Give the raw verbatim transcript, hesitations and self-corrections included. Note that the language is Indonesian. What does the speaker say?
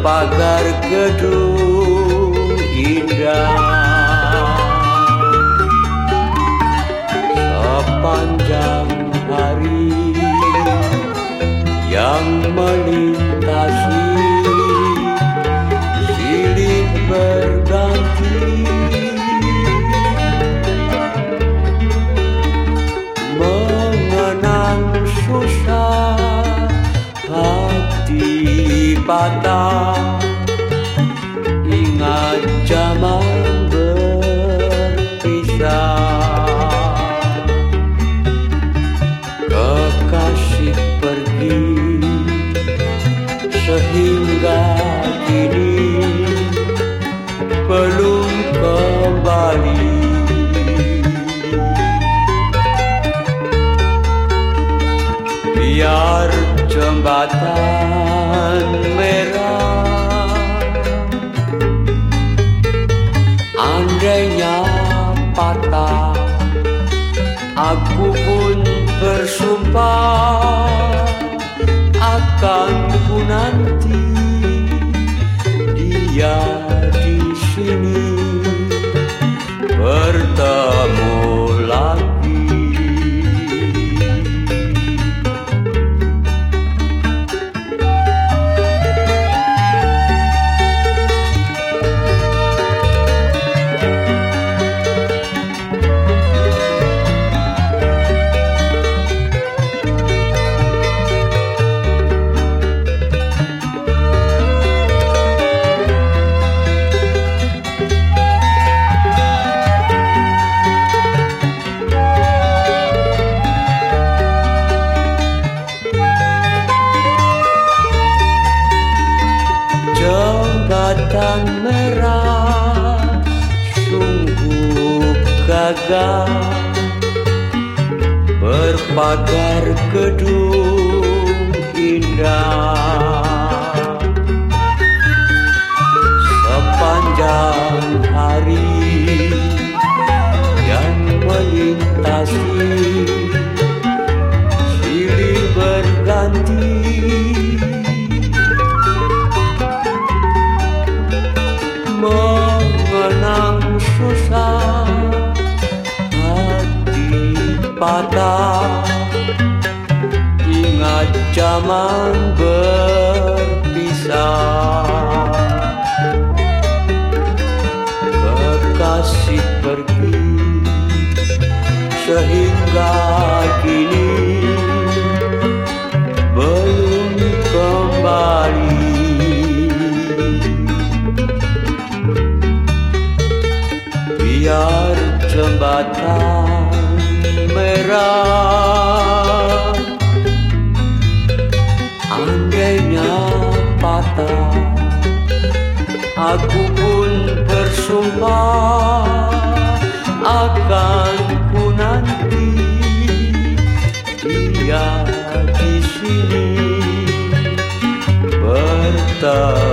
berpagar gedung indah. Sepanjang hari yang melintasi silih berganti, mengenang susah hati patah, ingat zaman berpisah. Kekasih pergi sehingga kini belum kembali. Biar jembatan merah andainya patah, aku pun bersumpah akan ku nanti dia di sini bertemu lagi. Jembatan merah sungguh gagah, berpagar gedung indah. Sepanjang hari yang melintasi silih berganti, mengenang susah hati patah, ingat zaman berpisah. Kekasih pergi sehingga kini belum kembali. Biar jembatan merah andainya patah, aku pun bersumpah akan ku nanti dia di sini bertemu.